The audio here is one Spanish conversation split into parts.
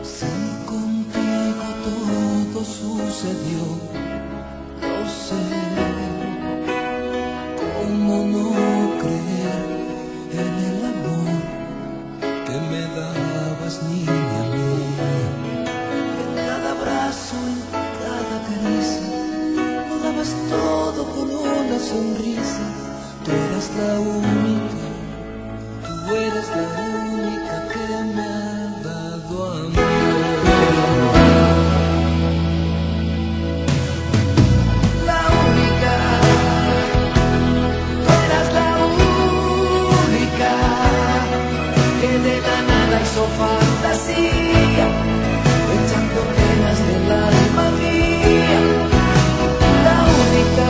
Si contigo todo sucedió, lo sé. ¿Cómo no creer en el amor que me dabas, niña mía? En cada abrazo, en cada caricia, lo dabas todo con una sonrisa. Tú eras la única, tú eres la única que me ha dado amor. La única, tú eras la única que de la nada hizo fantasía, echando penas del alma mía. La única,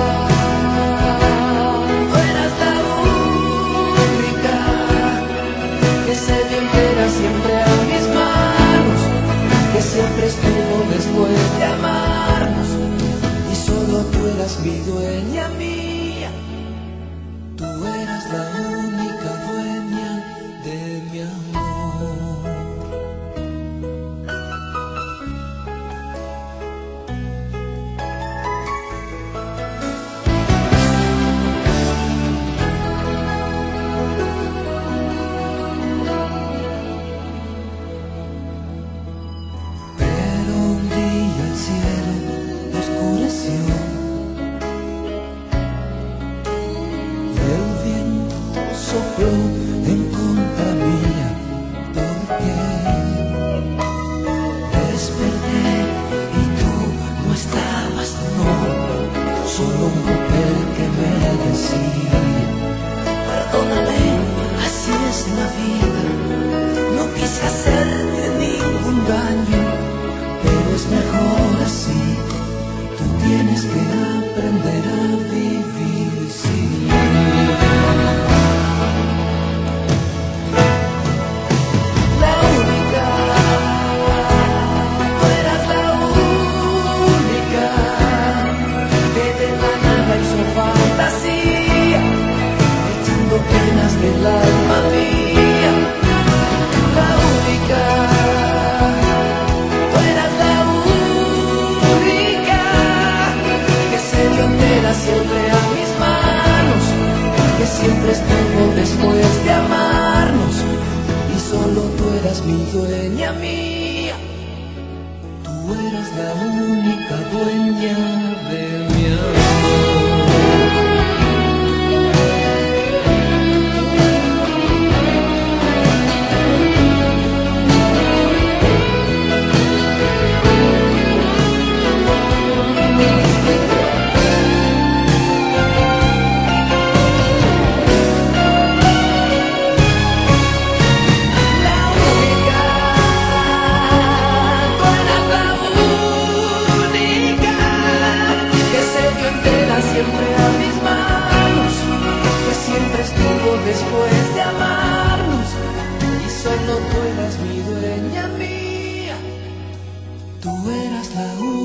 tú eras la única que se dio entera siempre a mis manos, que siempre estuvo después de amarnos, y solo tú eras mi dueña mía. Tú eras la única dueña de mi amor. Pero un día el cielo oscureció y el viento sopló en contra mía, porque desperté y tú no estabas, no, solo un papel que me decía: perdóname, así es la vida, no quise hacerte ningún daño, pero es mejor así. Tú tienes que aprender a vivir sin mí. La única, tú eras la única que de la nada hizo fantasía, echando penas del alma mía. La única, tú eras la única que se dio entera siempre a mis manos, que siempre estuvo después de amarnos, y solo tú eras mi dueña mía. Tú eras la única dueña de mi amor. Siempre a mis manos, que siempre estuvo después de amarnos, y solo tú eras mi dueña mía. Tú eras la única.